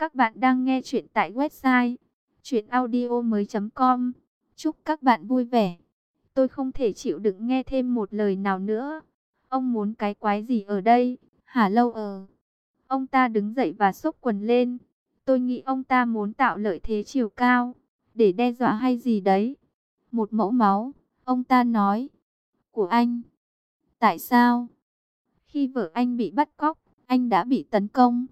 Các bạn đang nghe chuyện tại website chuyenaudio.com. Chúc các bạn vui vẻ. Tôi không thể chịu đựng nghe thêm một lời nào nữa. Ông muốn cái quái gì ở đây, hả Lâu ở? Ông ta đứng dậy và xốc quần lên. Tôi nghĩ ông ta muốn tạo lợi thế chiều cao, để đe dọa hay gì đấy. Một mẫu máu, ông ta nói. Của anh. Tại sao? Khi vợ anh bị bắt cóc, anh đã bị tấn công.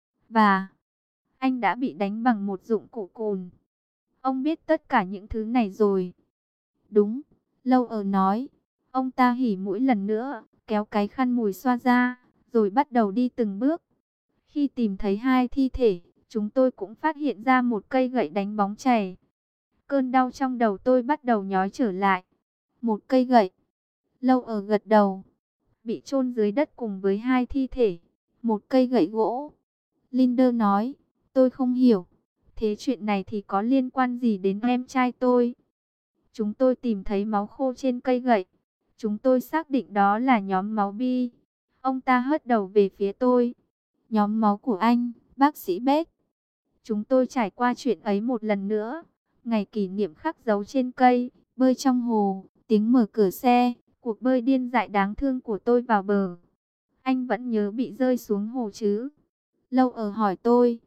Và anh đã bị đánh bằng một dụng cụ cồn. Ông biết tất cả những thứ này rồi. Đúng, Lâu ở nói. Ông ta hỉ mũi lần nữa, kéo cái khăn mùi xoa ra, rồi bắt đầu đi từng bước. Khi tìm thấy hai thi thể, chúng tôi cũng phát hiện ra một cây gậy đánh bóng chày. Cơn đau trong đầu tôi bắt đầu nhói trở lại. Một cây gậy. Lâu ở gật đầu. Bị chôn dưới đất cùng với hai thi thể. Một cây gậy gỗ. Linder nói, tôi không hiểu. Thế chuyện này thì có liên quan gì đến em trai tôi? Chúng tôi tìm thấy máu khô trên cây gậy. Chúng tôi xác định đó là nhóm máu B. Ông ta hất đầu về phía tôi. Nhóm máu của anh, bác sĩ Beck. Chúng tôi trải qua chuyện ấy một lần nữa. Ngày kỷ niệm khắc dấu trên cây, bơi trong hồ, tiếng mở cửa xe, cuộc bơi điên dại đáng thương của tôi vào bờ. Anh vẫn nhớ bị rơi xuống hồ chứ? Lâu ở hỏi tôi.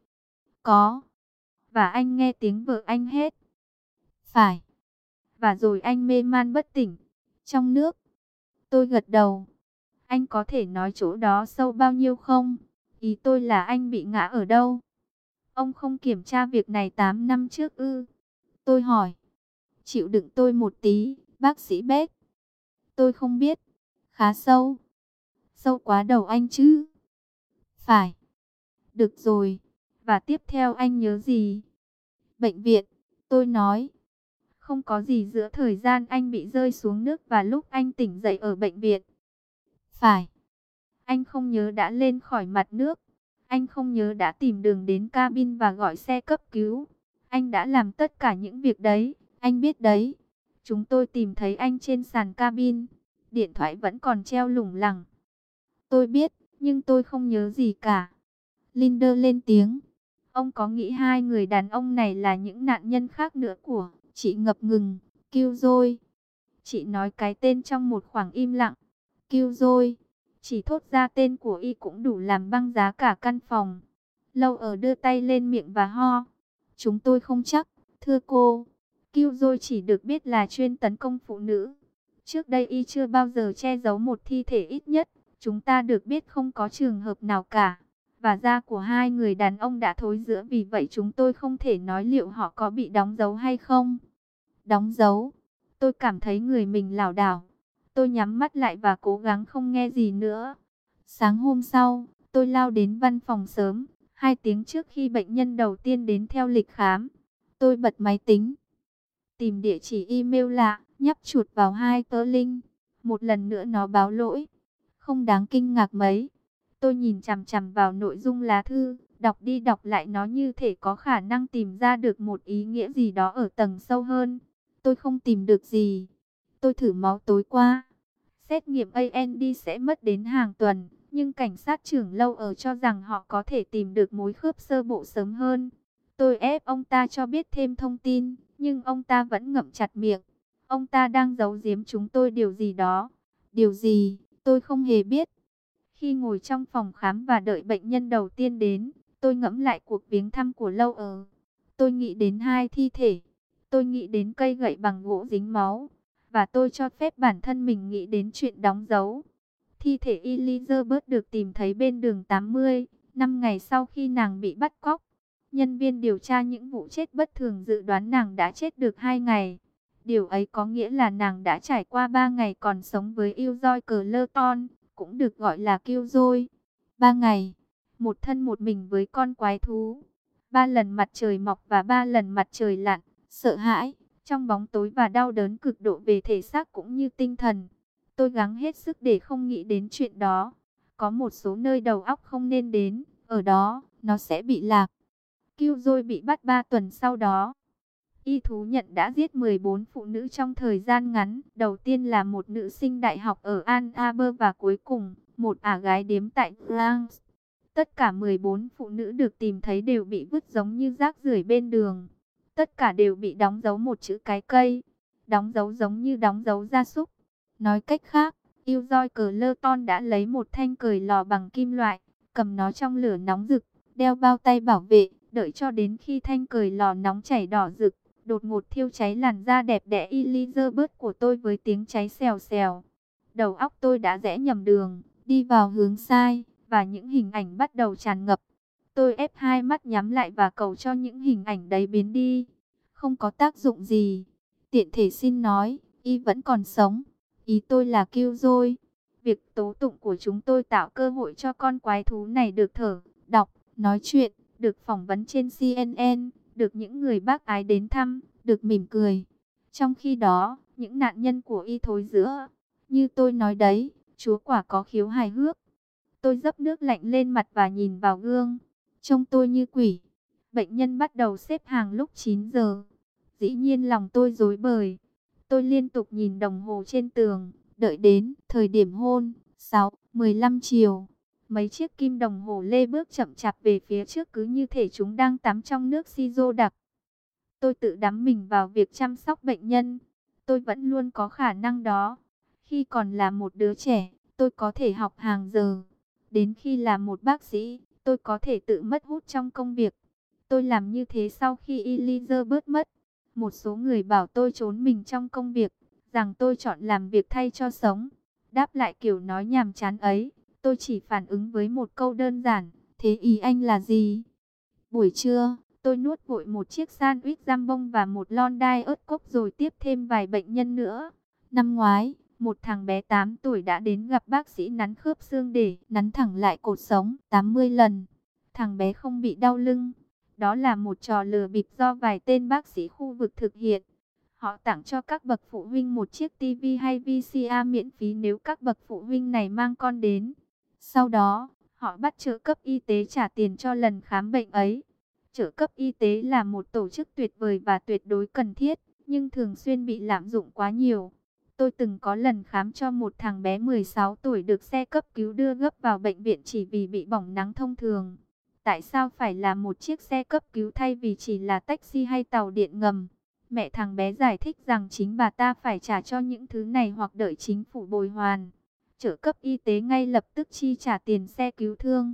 Có. Và anh nghe tiếng vợ anh hét. Phải. Và rồi anh mê man bất tỉnh. Trong nước. Tôi gật đầu. Anh có thể nói chỗ đó sâu bao nhiêu không? Ý tôi là anh bị ngã ở đâu? Ông không kiểm tra việc này 8 năm trước ư? Tôi hỏi. Chịu đựng tôi một tí, bác sĩ Beck. Tôi không biết. Khá sâu. Sâu quá đầu anh chứ? Phải. Được rồi. Và tiếp theo anh nhớ gì? Bệnh viện. Tôi nói. Không có gì giữa thời gian anh bị rơi xuống nước và lúc anh tỉnh dậy ở bệnh viện. Phải. Anh không nhớ đã lên khỏi mặt nước. Anh không nhớ đã tìm đường đến cabin và gọi xe cấp cứu. Anh đã làm tất cả những việc đấy. Anh biết đấy. Chúng tôi tìm thấy anh trên sàn cabin. Điện thoại vẫn còn treo lủng lẳng. Tôi biết, nhưng tôi không nhớ gì cả. Linder lên tiếng. Ông có nghĩ hai người đàn ông này là những nạn nhân khác nữa của... Chị ngập ngừng. Killjoy. Chị nói cái tên trong một khoảng im lặng. Killjoy. Chỉ thốt ra tên của y cũng đủ làm băng giá cả căn phòng. Lâu ở đưa tay lên miệng và ho. Chúng tôi không chắc, thưa cô. Killjoy chỉ được biết là chuyên tấn công phụ nữ. Trước đây y chưa bao giờ che giấu một thi thể, ít nhất chúng ta được biết không có trường hợp nào cả. Và da của hai người đàn ông đã thối rữa, vì vậy chúng tôi không thể nói liệu họ có bị đóng dấu hay không. Đóng dấu. Tôi cảm thấy người mình lảo đảo. Tôi nhắm mắt lại và cố gắng không nghe gì nữa. Sáng hôm sau, tôi lao đến văn phòng sớm, 2 tiếng trước khi bệnh nhân đầu tiên đến theo lịch khám. Tôi bật máy tính, tìm địa chỉ email lạ, nhấp chuột vào 2 tờ link. Một lần nữa nó báo lỗi. Không đáng kinh ngạc mấy. Tôi nhìn chằm chằm vào nội dung lá thư, đọc đi đọc lại nó như thể có khả năng tìm ra được một ý nghĩa gì đó ở tầng sâu hơn. Tôi không tìm được gì. Tôi thử máu tối qua. Xét nghiệm AND sẽ mất đến hàng tuần, nhưng cảnh sát trưởng Lâu ở cho rằng họ có thể tìm được mối khớp sơ bộ sớm hơn. Tôi ép ông ta cho biết thêm thông tin, nhưng ông ta vẫn ngậm chặt miệng. Ông ta đang giấu giếm chúng tôi điều gì đó. Điều gì, tôi không hề biết. Khi ngồi trong phòng khám và đợi bệnh nhân đầu tiên đến, tôi ngẫm lại cuộc viếng thăm của Lâu ở. Tôi nghĩ đến hai thi thể. Tôi nghĩ đến cây gậy bằng gỗ dính máu. Và tôi cho phép bản thân mình nghĩ đến chuyện đóng dấu. Thi thể Elizabeth được tìm thấy bên đường 80, 5 ngày sau khi nàng bị bắt cóc. Nhân viên điều tra những vụ chết bất thường dự đoán nàng đã chết được 2 ngày. Điều ấy có nghĩa là nàng đã trải qua 3 ngày còn sống với Iljoy Clerton, cũng được gọi là Killjoy. 3 ngày, một thân một mình với con quái thú. 3 lần mặt trời mọc và 3 lần mặt trời lặn, sợ hãi, trong bóng tối và đau đớn cực độ về thể xác cũng như tinh thần. Tôi gắng hết sức để không nghĩ đến chuyện đó. Có một số nơi đầu óc không nên đến, ở đó, nó sẽ bị lạc. Killjoy bị bắt 3 tuần sau đó. Y thú nhận đã giết 14 phụ nữ trong thời gian ngắn. Đầu tiên là một nữ sinh đại học ở Ann Arbor và cuối cùng, một ả gái điếm tại Bronx. Tất cả 14 phụ nữ được tìm thấy đều bị vứt giống như rác rưởi bên đường. Tất cả đều bị đóng dấu một chữ cái cây. Đóng dấu giống như đóng dấu gia súc. Nói cách khác, Joy Clayton đã lấy một thanh cời lò bằng kim loại, cầm nó trong lửa nóng rực, đeo bao tay bảo vệ, đợi cho đến khi thanh cời lò nóng chảy đỏ rực, đột ngột thiêu cháy làn da đẹp đẽ Elizabeth của tôi với tiếng cháy xèo xèo. Đầu óc tôi đã rẽ nhầm đường, đi vào hướng sai, và những hình ảnh bắt đầu tràn ngập. Tôi ép hai mắt nhắm lại và cầu cho những hình ảnh đấy biến đi. Không có tác dụng gì. Tiện thể xin nói, y vẫn còn sống. Ý tôi là Killjoy. Việc tố tụng của chúng tôi tạo cơ hội cho con quái thú này được thở, đọc, nói chuyện, được phỏng vấn trên CNN, được những người bác ái đến thăm, được mỉm cười. Trong khi đó, những nạn nhân của y thối rữa. Như tôi nói đấy, chúa quả có khiếu hài hước. Tôi dấp nước lạnh lên mặt và nhìn vào gương. Trông tôi như quỷ. Bệnh nhân bắt đầu xếp hàng lúc 9 giờ. Dĩ nhiên lòng tôi rối bời. Tôi liên tục nhìn đồng hồ trên tường, đợi đến thời điểm hôn, 6:15 chiều. Mấy chiếc kim đồng hồ lê bước chậm chạp về phía trước cứ như thể chúng đang tắm trong nước siro đặc. Tôi tự đắm mình vào việc chăm sóc bệnh nhân. Tôi vẫn luôn có khả năng đó. Khi còn là một đứa trẻ, tôi có thể học hàng giờ. Đến khi là một bác sĩ, tôi có thể tự mất hút trong công việc. Tôi làm như thế sau khi Elizabeth mất. Một số người bảo tôi trốn mình trong công việc, rằng tôi chọn làm việc thay cho sống. Đáp lại kiểu nói nhàm chán ấy, tôi chỉ phản ứng với một câu đơn giản, thế ý anh là gì? Buổi trưa, tôi nuốt vội một chiếc sandwich jambon và một lon đai ớt cốc rồi tiếp thêm vài bệnh nhân nữa. Năm ngoái, một thằng bé 8 tuổi đã đến gặp bác sĩ nắn khớp xương để nắn thẳng lại cột sống 80 lần. Thằng bé không bị đau lưng. Đó là một trò lừa bịp do vài tên bác sĩ khu vực thực hiện. Họ tặng cho các bậc phụ huynh một chiếc tivi hay VCR miễn phí nếu các bậc phụ huynh này mang con đến. Sau đó, họ bắt trợ cấp y tế trả tiền cho lần khám bệnh ấy. Trợ cấp y tế là một tổ chức tuyệt vời và tuyệt đối cần thiết, nhưng thường xuyên bị lạm dụng quá nhiều. Tôi từng có lần khám cho một thằng bé 16 tuổi được xe cấp cứu đưa gấp vào bệnh viện chỉ vì bị bỏng nắng thông thường. Tại sao phải là một chiếc xe cấp cứu thay vì chỉ là taxi hay tàu điện ngầm? Mẹ thằng bé giải thích rằng chính bà ta phải trả cho những thứ này hoặc đợi chính phủ bồi hoàn. Trợ cấp y tế ngay lập tức chi trả tiền xe cứu thương.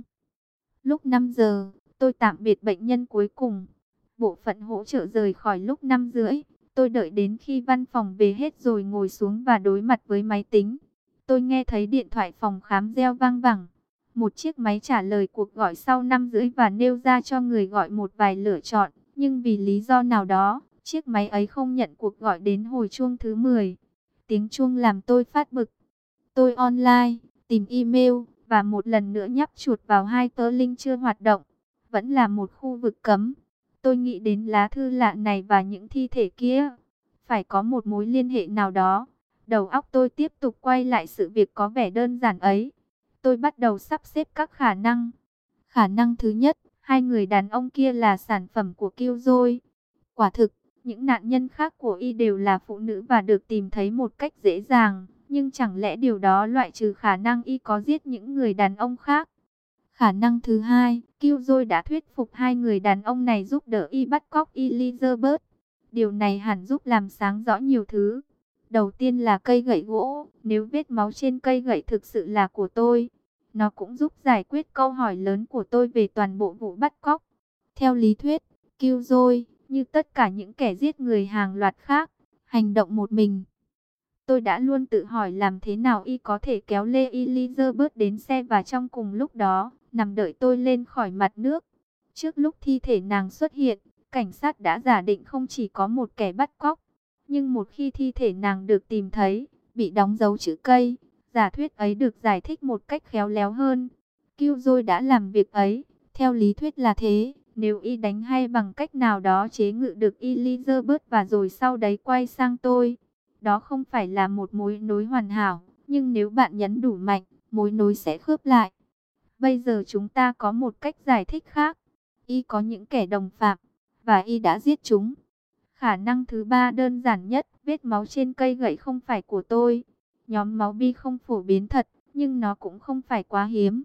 Lúc 5 giờ, tôi tạm biệt bệnh nhân cuối cùng. Bộ phận hỗ trợ rời khỏi lúc 5:30. Tôi đợi đến khi văn phòng về hết rồi ngồi xuống và đối mặt với máy tính. Tôi nghe thấy điện thoại phòng khám reo vang vẳng. Một chiếc máy trả lời cuộc gọi sau 5:30 và nêu ra cho người gọi một vài lựa chọn. Nhưng vì lý do nào đó, chiếc máy ấy không nhận cuộc gọi đến hồi chuông thứ 10. Tiếng chuông làm tôi phát bực. Tôi online, tìm email, và một lần nữa nhấp chuột vào hai tờ link chưa hoạt động. Vẫn là một khu vực cấm. Tôi nghĩ đến lá thư lạ này và những thi thể kia. Phải có một mối liên hệ nào đó. Đầu óc tôi tiếp tục quay lại sự việc có vẻ đơn giản ấy. Tôi bắt đầu sắp xếp các khả năng. Khả năng thứ nhất, hai người đàn ông kia là sản phẩm của Killjoy. Quả thực, những nạn nhân khác của y đều là phụ nữ và được tìm thấy một cách dễ dàng. Nhưng chẳng lẽ điều đó loại trừ khả năng y có giết những người đàn ông khác? Khả năng thứ hai, Killjoy đã thuyết phục hai người đàn ông này giúp đỡ y bắt cóc Elizabeth. Điều này hẳn giúp làm sáng rõ nhiều thứ. Đầu tiên là cây gậy gỗ, nếu vết máu trên cây gậy thực sự là của tôi, nó cũng giúp giải quyết câu hỏi lớn của tôi về toàn bộ vụ bắt cóc. Theo lý thuyết, Killjoy, như tất cả những kẻ giết người hàng loạt khác, hành động một mình. Tôi đã luôn tự hỏi làm thế nào y có thể kéo lê Elizabeth đến xe và trong cùng lúc đó, nằm đợi tôi lên khỏi mặt nước. Trước lúc thi thể nàng xuất hiện, cảnh sát đã giả định không chỉ có một kẻ bắt cóc. Nhưng một khi thi thể nàng được tìm thấy, bị đóng dấu chữ cây, giả thuyết ấy được giải thích một cách khéo léo hơn. Killjoy đã làm việc ấy, theo lý thuyết là thế. Nếu y đánh hay bằng cách nào đó chế ngự được Elizabeth và rồi sau đấy quay sang tôi, đó không phải là một mối nối hoàn hảo. Nhưng nếu bạn nhấn đủ mạnh, mối nối sẽ khớp lại. Bây giờ chúng ta có một cách giải thích khác. Y có những kẻ đồng phạm, và y đã giết chúng. Khả năng thứ ba đơn giản nhất, vết máu trên cây gậy không phải của tôi. Nhóm máu B không phổ biến thật, nhưng nó cũng không phải quá hiếm.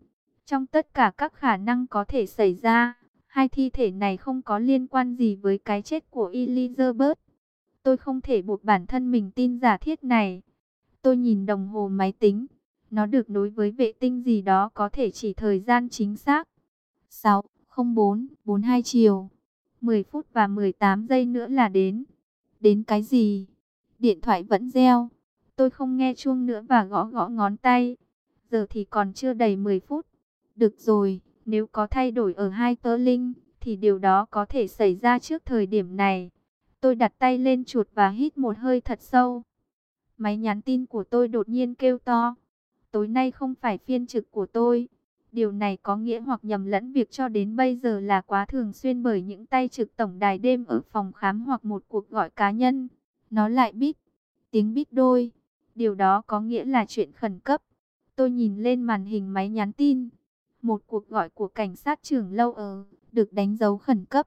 Trong tất cả các khả năng có thể xảy ra, hai thi thể này không có liên quan gì với cái chết của Elizabeth. Tôi không thể buộc bản thân mình tin giả thiết này. Tôi nhìn đồng hồ máy tính. Nó được nối với vệ tinh gì đó có thể chỉ thời gian chính xác. 6:04:42 chiều. 10 phút và 18 giây nữa là đến. Đến cái gì? Điện thoại vẫn reo. Tôi không nghe chuông nữa và gõ gõ ngón tay. Giờ thì còn chưa đầy 10 phút. Được rồi, nếu có thay đổi ở hai tơ linh, thì điều đó có thể xảy ra trước thời điểm này. Tôi đặt tay lên chuột và hít một hơi thật sâu. Máy nhắn tin của tôi đột nhiên kêu to. Tối nay không phải phiên trực của tôi. Điều này có nghĩa hoặc nhầm lẫn việc cho đến bây giờ là quá thường xuyên bởi những tay trực tổng đài đêm ở phòng khám hoặc một cuộc gọi cá nhân. Nó lại bíp, tiếng bíp đôi. Điều đó có nghĩa là chuyện khẩn cấp. Tôi nhìn lên màn hình máy nhắn tin. Một cuộc gọi của cảnh sát trưởng lâu được đánh dấu khẩn cấp.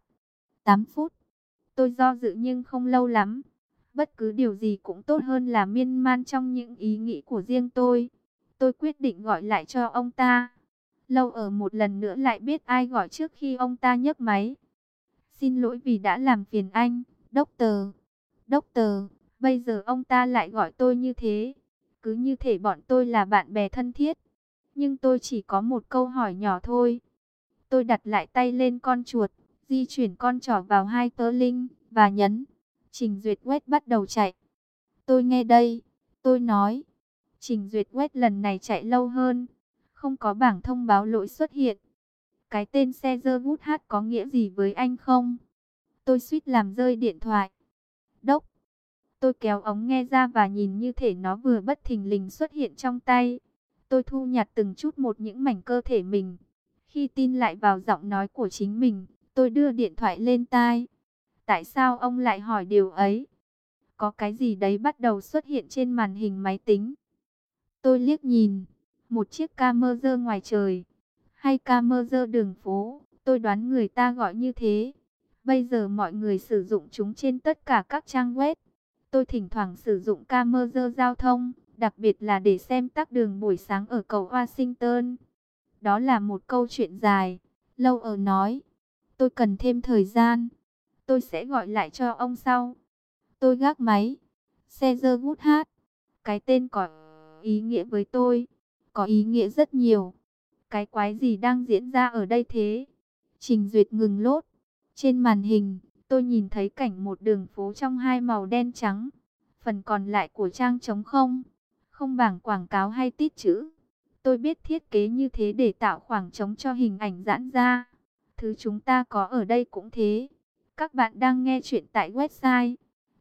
8 phút. Tôi do dự nhưng không lâu lắm. Bất cứ điều gì cũng tốt hơn là miên man trong những ý nghĩ của riêng tôi. Tôi quyết định gọi lại cho ông ta. Lâu một lần nữa lại biết ai gọi trước khi ông ta nhấc máy. Xin lỗi vì đã làm phiền anh, Doctor. Doctor, bây giờ ông ta lại gọi tôi như thế. Cứ như thể bọn tôi là bạn bè thân thiết. Nhưng tôi chỉ có một câu hỏi nhỏ thôi. Tôi đặt lại tay lên con chuột, di chuyển con trỏ vào hai tơ linh, và nhấn. Trình duyệt web bắt đầu chạy. Tôi nghe đây, tôi nói. Trình duyệt web lần này chạy lâu hơn. Không có bảng thông báo lỗi xuất hiện. Cái tên Caesar Woodhat có nghĩa gì với anh không? Tôi suýt làm rơi điện thoại. Đốc. Tôi kéo ống nghe ra và nhìn như thể nó vừa bất thình lình xuất hiện trong tay. Tôi thu nhặt từng chút một những mảnh cơ thể mình. Khi tin lại vào giọng nói của chính mình, tôi đưa điện thoại lên tai. Tại sao ông lại hỏi điều ấy? Có cái gì đấy bắt đầu xuất hiện trên màn hình máy tính. Tôi liếc nhìn. Một chiếc camera ngoài trời. Hay camera đường phố. Tôi đoán người ta gọi như thế. Bây giờ mọi người sử dụng chúng trên tất cả các trang web. Tôi thỉnh thoảng sử dụng camera giao thông, đặc biệt là để xem tắc đường buổi sáng ở cầu Washington. Đó là một câu chuyện dài. Lâu nói. Tôi cần thêm thời gian. Tôi sẽ gọi lại cho ông sau. Tôi gác máy. Caesar Woodhat. Cái tên có ý nghĩa với tôi. Có ý nghĩa rất nhiều. Cái quái gì đang diễn ra ở đây thế? Trình duyệt ngừng lốt. Trên màn hình, tôi nhìn thấy cảnh một đường phố trong hai màu đen trắng. Phần còn lại của trang trống không. Không bảng quảng cáo hay tít chữ. Tôi biết thiết kế như thế để tạo khoảng trống cho hình ảnh giãn ra. Thứ chúng ta có ở đây cũng thế. Các bạn đang nghe chuyện tại website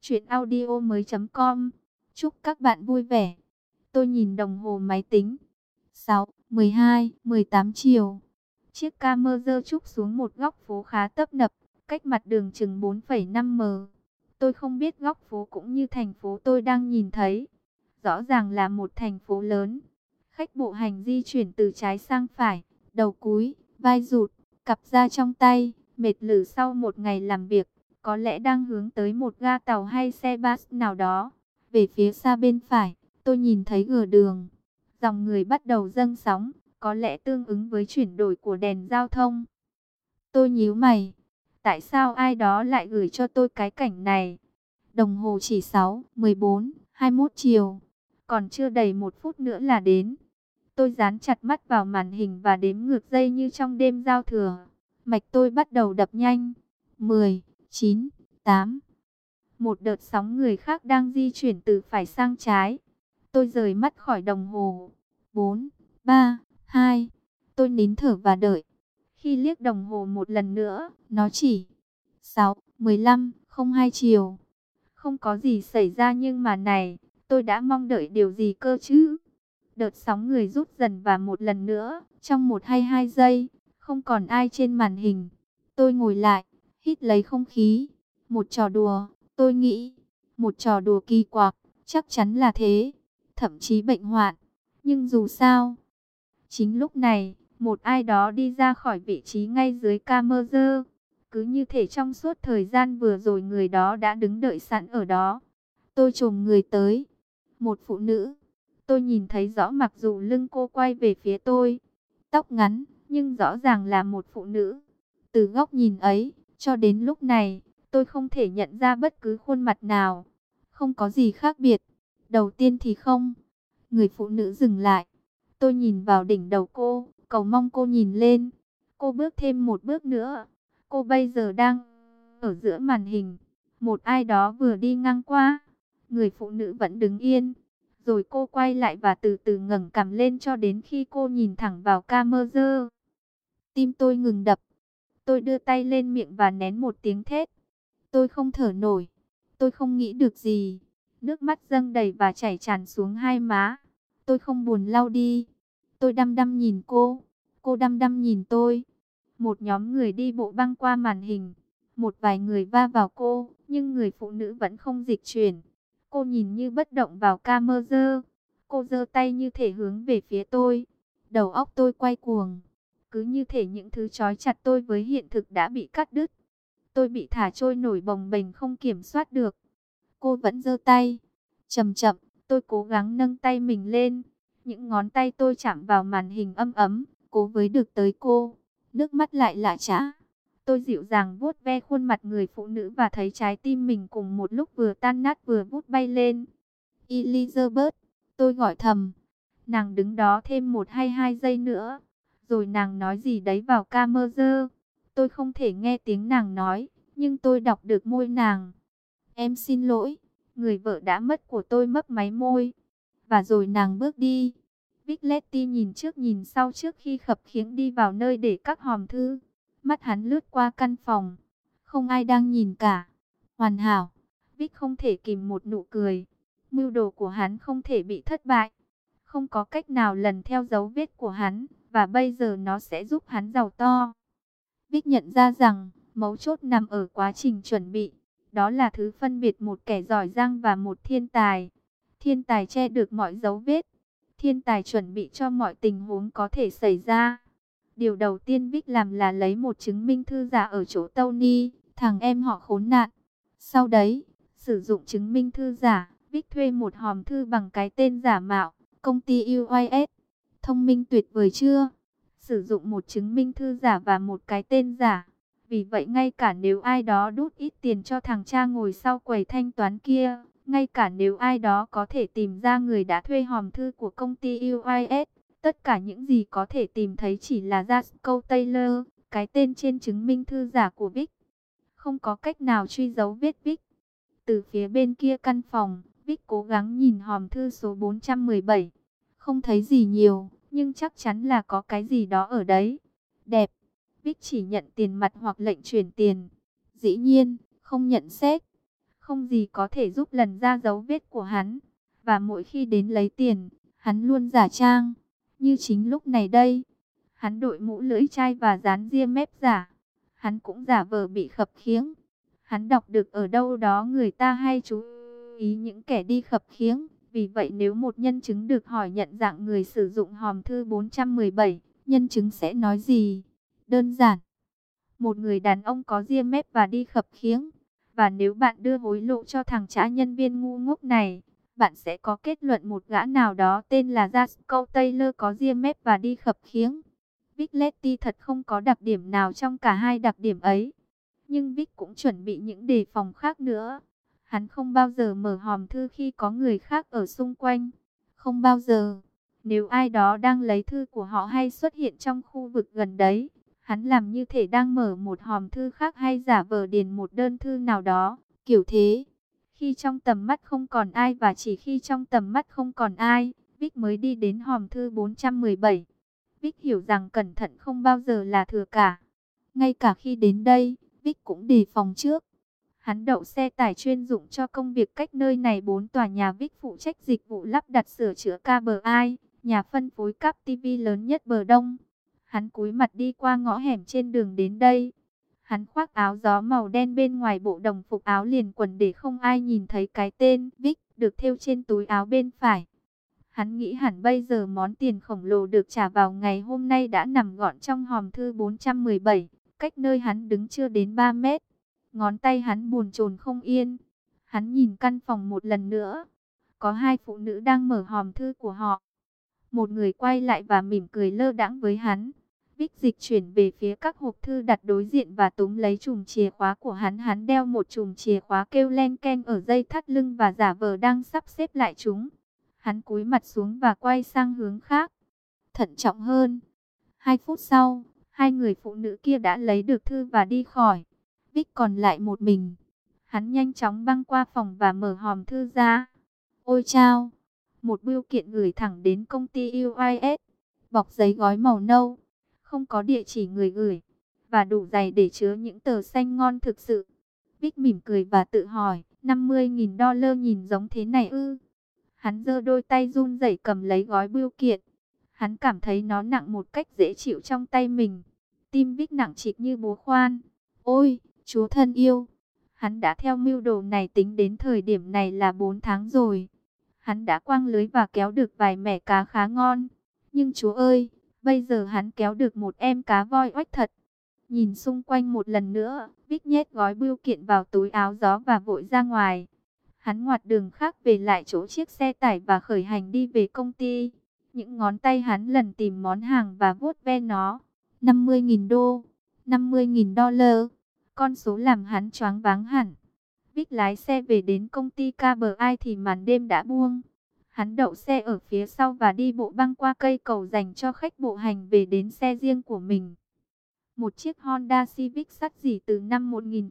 chuyenaudio.com. Chúc các bạn vui vẻ. Tôi nhìn đồng hồ máy tính. 6:12:18 chiều. Chiếc camera chụp xuống một góc phố khá tấp nập, cách mặt đường chừng 4,5 m. Tôi không biết góc phố cũng như thành phố tôi đang nhìn thấy. Rõ ràng là một thành phố lớn. Khách bộ hành di chuyển từ trái sang phải, đầu cúi, vai rụt, cặp ra trong tay, mệt lử sau một ngày làm việc, có lẽ đang hướng tới một ga tàu hay xe bus nào đó. Về phía xa bên phải, tôi nhìn thấy gờ đường. Dòng người bắt đầu dâng sóng, có lẽ tương ứng với chuyển đổi của đèn giao thông. Tôi nhíu mày, tại sao ai đó lại gửi cho tôi cái cảnh này? Đồng hồ chỉ 6:14:21 chiều, còn chưa đầy 1 phút nữa là đến. Tôi dán chặt mắt vào màn hình và đếm ngược giây như trong đêm giao thừa. Mạch tôi bắt đầu đập nhanh. 10, 9, 8. Một đợt sóng người khác đang di chuyển từ phải sang trái. Tôi rời mắt khỏi đồng hồ. 4, 3, 2. Tôi nín thở và đợi. Khi liếc đồng hồ một lần nữa, nó chỉ 6:15:02 chiều. Không có gì xảy ra nhưng mà này, tôi đã mong đợi điều gì cơ chứ? Đợt sóng người rút dần và một lần nữa, trong 1 hay 2 giây, không còn ai trên màn hình. Tôi ngồi lại, hít lấy không khí. Một trò đùa, tôi nghĩ. Một trò đùa kỳ quặc, chắc chắn là thế. Thậm chí bệnh hoạn. Nhưng dù sao, chính lúc này, một ai đó đi ra khỏi vị trí ngay dưới camera. Cứ như thể trong suốt thời gian vừa rồi người đó đã đứng đợi sẵn ở đó. Tôi chồm người tới. Một phụ nữ. Tôi nhìn thấy rõ mặc dù lưng cô quay về phía tôi. Tóc ngắn, nhưng rõ ràng là một phụ nữ. Từ góc nhìn ấy, cho đến lúc này, tôi không thể nhận ra bất cứ khuôn mặt nào. Không có gì khác biệt. Đầu tiên thì không. Người phụ nữ dừng lại. Tôi nhìn vào đỉnh đầu cô, cầu mong cô nhìn lên. Cô bước thêm một bước nữa. Cô bây giờ đang ở giữa màn hình. Một ai đó vừa đi ngang qua. Người phụ nữ vẫn đứng yên. Rồi cô quay lại và từ từ ngẩng cằm lên cho đến khi cô nhìn thẳng vào camera. Tim tôi ngừng đập. Tôi đưa tay lên miệng và nén một tiếng thét. Tôi không thở nổi. Tôi không nghĩ được gì. Nước mắt dâng đầy và chảy tràn xuống hai má. Tôi không buồn lau đi. Tôi đăm đăm nhìn cô. Cô đăm đăm nhìn tôi. Một nhóm người đi bộ băng qua màn hình. Một vài người va vào cô. Nhưng người phụ nữ vẫn không dịch chuyển. Cô nhìn như bất động vào camera. Cô giơ tay như thể hướng về phía tôi. Đầu óc tôi quay cuồng. Cứ như thể những thứ trói chặt tôi với hiện thực đã bị cắt đứt. Tôi bị thả trôi nổi bồng bềnh không kiểm soát được. Cô vẫn giơ tay. Chậm chậm, tôi cố gắng nâng tay mình lên. Những ngón tay tôi chạm vào màn hình ấm ấm, cố với được tới cô. Nước mắt lại lã chã. Tôi dịu dàng vuốt ve khuôn mặt người phụ nữ và thấy trái tim mình cùng một lúc vừa tan nát vừa vút bay lên. Elizabeth, tôi gọi thầm. Nàng đứng đó thêm 1 hay 2 giây nữa. Rồi nàng nói gì đấy vào camera. Tôi không thể nghe tiếng nàng nói, nhưng tôi đọc được môi nàng. Em xin lỗi, người vợ đã mất của tôi mấp máy môi. Và rồi nàng bước đi. Vic nhìn trước nhìn sau trước khi khập khiễng đi vào nơi để các hòm thư. Mắt hắn lướt qua căn phòng. Không ai đang nhìn cả. Hoàn hảo. Vic không thể kìm một nụ cười. Mưu đồ của hắn không thể bị thất bại. Không có cách nào lần theo dấu vết của hắn. Và bây giờ nó sẽ giúp hắn giàu to. Vic nhận ra rằng mấu chốt nằm ở quá trình chuẩn bị. Đó là thứ phân biệt một kẻ giỏi giang và một thiên tài. Thiên tài che được mọi dấu vết. Thiên tài chuẩn bị cho mọi tình huống có thể xảy ra. Điều đầu tiên Vic làm là lấy một chứng minh thư giả ở chỗ Tony, thằng em họ khốn nạn. Sau đấy, sử dụng chứng minh thư giả, Vic thuê một hòm thư bằng cái tên giả mạo, công ty UIS. Thông minh tuyệt vời chưa? Sử dụng một chứng minh thư giả và một cái tên giả. Vì vậy ngay cả nếu ai đó đút ít tiền cho thằng cha ngồi sau quầy thanh toán kia, ngay cả nếu ai đó có thể tìm ra người đã thuê hòm thư của công ty UIS, tất cả những gì có thể tìm thấy chỉ là Jasco Taylor, cái tên trên chứng minh thư giả của Vic. Không có cách nào truy dấu vết Vic. Từ phía bên kia căn phòng, Vic cố gắng nhìn hòm thư số 417. Không thấy gì nhiều, nhưng chắc chắn là có cái gì đó ở đấy. Đẹp. Vic chỉ nhận tiền mặt hoặc lệnh chuyển tiền. Dĩ nhiên, không nhận séc. Không gì có thể giúp lần ra dấu vết của hắn. Và mỗi khi đến lấy tiền, hắn luôn giả trang. Như chính lúc này đây. Hắn đội mũ lưỡi chai và dán ria mép giả. Hắn cũng giả vờ bị khập khiễng. Hắn đọc được ở đâu đó người ta hay chú ý những kẻ đi khập khiễng. Vì vậy nếu một nhân chứng được hỏi nhận dạng người sử dụng hòm thư 417, nhân chứng sẽ nói gì? Đơn giản. Một người đàn ông có ria mép và đi khập khiễng. Và nếu bạn đưa hối lộ cho thằng trả nhân viên ngu ngốc này, bạn sẽ có kết luận một gã nào đó tên là Jasco Taylor có ria mép và đi khập khiễng. Vic thật không có đặc điểm nào trong cả hai đặc điểm ấy. Nhưng Vic cũng chuẩn bị những đề phòng khác nữa. Hắn không bao giờ mở hòm thư khi có người khác ở xung quanh. Không bao giờ. Nếu ai đó đang lấy thư của họ hay xuất hiện trong khu vực gần đấy, hắn làm như thể đang mở một hòm thư khác hay giả vờ điền một đơn thư nào đó, kiểu thế. Khi trong tầm mắt không còn ai và chỉ khi trong tầm mắt không còn ai, Vic mới đi đến hòm thư 417. Vic hiểu rằng cẩn thận không bao giờ là thừa cả. Ngay cả khi đến đây, Vic cũng đề phòng trước. Hắn đậu xe tải chuyên dụng cho công việc cách nơi này 4 tòa nhà. Vic phụ trách dịch vụ lắp đặt sửa chữa KPI, nhà phân phối cáp TV lớn nhất bờ Đông. Hắn cúi mặt đi qua ngõ hẻm trên đường đến đây. Hắn khoác áo gió màu đen bên ngoài bộ đồng phục áo liền quần để không ai nhìn thấy cái tên Vic được thêu trên túi áo bên phải. Hắn nghĩ hẳn bây giờ món tiền khổng lồ được trả vào ngày hôm nay đã nằm gọn trong hòm thư 417, cách nơi hắn đứng chưa đến 3 mét. Ngón tay hắn bồn chồn không yên. Hắn nhìn căn phòng một lần nữa. Có hai phụ nữ đang mở hòm thư của họ. Một người quay lại và mỉm cười lơ đãng với hắn. Vic dịch chuyển về phía các hộp thư đặt đối diện và túm lấy chùm chìa khóa của hắn. Hắn đeo một chùm chìa khóa kêu len keng ở dây thắt lưng và giả vờ đang sắp xếp lại chúng. Hắn cúi mặt xuống và quay sang hướng khác, thận trọng hơn. 2 phút sau, hai người phụ nữ kia đã lấy được thư và đi khỏi. Vic còn lại một mình. Hắn nhanh chóng băng qua phòng và mở hòm thư ra. Ôi chao! Một bưu kiện gửi thẳng đến công ty UIS. Bọc giấy gói màu nâu. Không có địa chỉ người gửi. Và đủ dày để chứa những tờ xanh ngon thực sự. Vic mỉm cười và tự hỏi, $50.000 nhìn giống thế này ư? Hắn giơ đôi tay run rẩy cầm lấy gói bưu kiện. Hắn cảm thấy nó nặng một cách dễ chịu trong tay mình. Tim Vic nặng trịch như búa khoan. Ôi, chúa thân yêu! Hắn đã theo mưu đồ này tính đến thời điểm này là 4 tháng rồi. Hắn đã quăng lưới và kéo được vài mẻ cá khá ngon. Nhưng chúa ơi, bây giờ hắn kéo được một em cá voi oách thật. Nhìn xung quanh một lần nữa, Vic nhét gói bưu kiện vào túi áo gió và vội ra ngoài. Hắn ngoặt đường khác về lại chỗ chiếc xe tải và khởi hành đi về công ty. Những ngón tay hắn lần tìm món hàng và vuốt ve nó. 50.000 đô, $50.000. Con số làm hắn choáng váng hẳn. Vic lái xe về đến công ty KBI thì màn đêm đã buông. Hắn đậu xe ở phía sau và đi bộ băng qua cây cầu dành cho khách bộ hành về đến xe riêng của mình. Một chiếc Honda Civic sắt rỉ từ năm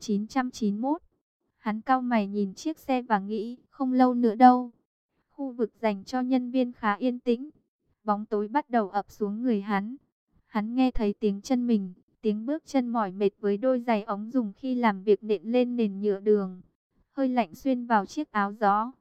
1991. Hắn cau mày nhìn chiếc xe và nghĩ, không lâu nữa đâu. Khu vực dành cho nhân viên khá yên tĩnh. Bóng tối bắt đầu ập xuống người hắn. Hắn nghe thấy tiếng chân mình, tiếng bước chân mỏi mệt với đôi giày ống dùng khi làm việc nện lên nền nhựa đường. Hơi lạnh xuyên vào chiếc áo gió.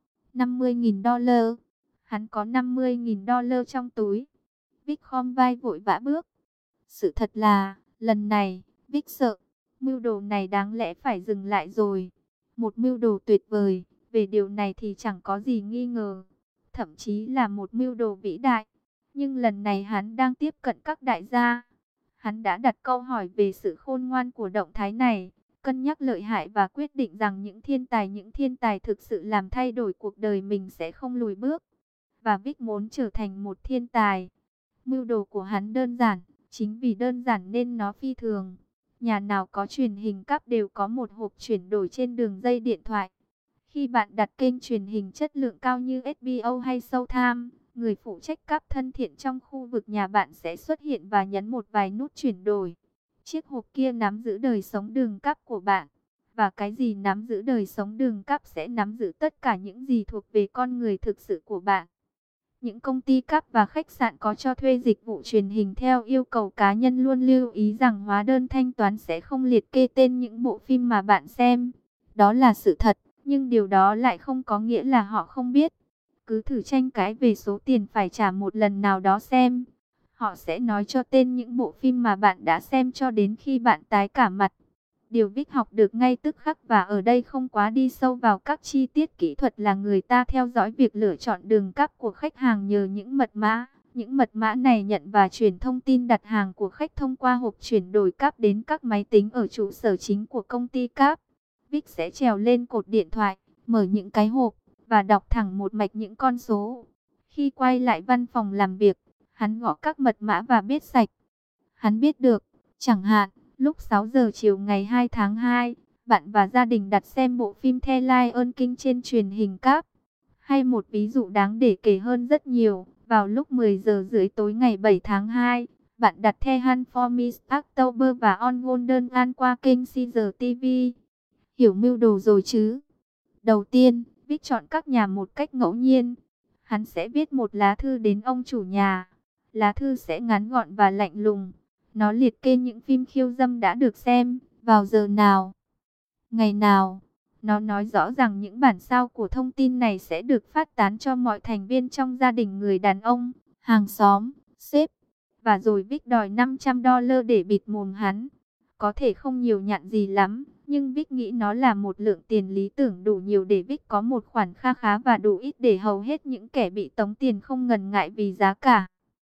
$50.000. Hắn có $50.000 trong túi. Vic khom vai vội vã bước. Sự thật là, lần này, Vic sợ, mưu đồ này đáng lẽ phải dừng lại rồi. Một mưu đồ tuyệt vời, về điều này thì chẳng có gì nghi ngờ. Thậm chí là một mưu đồ vĩ đại. Nhưng lần này hắn đang tiếp cận các đại gia. Hắn đã đặt câu hỏi về sự khôn ngoan của động thái này, cân nhắc lợi hại và quyết định rằng những thiên tài thực sự làm thay đổi cuộc đời mình sẽ không lùi bước. Và Vic muốn trở thành một thiên tài. Mưu đồ của hắn đơn giản, chính vì đơn giản nên nó phi thường. Nhà nào có truyền hình cáp đều có một hộp chuyển đổi trên đường dây điện thoại. Khi bạn đặt kênh truyền hình chất lượng cao như HBO hay Showtime, người phụ trách cáp thân thiện trong khu vực nhà bạn sẽ xuất hiện và nhấn một vài nút chuyển đổi. Chiếc hộp kia nắm giữ đời sống đường cáp của bạn. Và cái gì nắm giữ đời sống đường cáp sẽ nắm giữ tất cả những gì thuộc về con người thực sự của bạn. Những công ty cáp và khách sạn có cho thuê dịch vụ truyền hình theo yêu cầu cá nhân luôn lưu ý rằng hóa đơn thanh toán sẽ không liệt kê tên những bộ phim mà bạn xem. Đó là sự thật, nhưng điều đó lại không có nghĩa là họ không biết. Cứ thử tranh cãi về số tiền phải trả một lần nào đó xem. Họ sẽ nói cho tên những bộ phim mà bạn đã xem cho đến khi bạn tái cả mặt. Điều Vic học được ngay tức khắc và ở đây không quá đi sâu vào các chi tiết kỹ thuật là người ta theo dõi việc lựa chọn đường cáp của khách hàng nhờ những mật mã. Những mật mã này nhận và truyền thông tin đặt hàng của khách thông qua hộp chuyển đổi cáp đến các máy tính ở trụ sở chính của công ty cáp. Vic sẽ trèo lên cột điện thoại, mở những cái hộp và đọc thẳng một mạch những con số. Khi quay lại văn phòng làm việc, hắn gõ các mật mã và biết sạch. Hắn biết được, chẳng hạn, lúc 6 giờ chiều ngày 2 tháng 2, bạn và gia đình đặt xem bộ phim The Lion King trên truyền hình cáp. Hay một ví dụ đáng để kể hơn rất nhiều, vào lúc 10 giờ rưỡi tối ngày 7 tháng 2, bạn đặt The Hunt for Miss October và On Golden An qua kênh Caesar TV. Hiểu mưu đồ rồi chứ? Đầu tiên, Vic chọn các nhà một cách ngẫu nhiên. Hắn sẽ viết một lá thư đến ông chủ nhà. Lá thư sẽ ngắn gọn và lạnh lùng. Nó liệt kê những phim khiêu dâm đã được xem, vào giờ nào, ngày nào. Nó nói rõ rằng những bản sao của thông tin này sẽ được phát tán cho mọi thành viên trong gia đình người đàn ông, hàng xóm, sếp. Và rồi Vic đòi $500 để bịt mồm hắn. Có thể không nhiều nhặn gì lắm, nhưng Vic nghĩ nó là một lượng tiền lý tưởng đủ nhiều để Vic có một khoản kha khá và đủ ít để hầu hết những kẻ bị tống tiền không ngần ngại vì giá cả.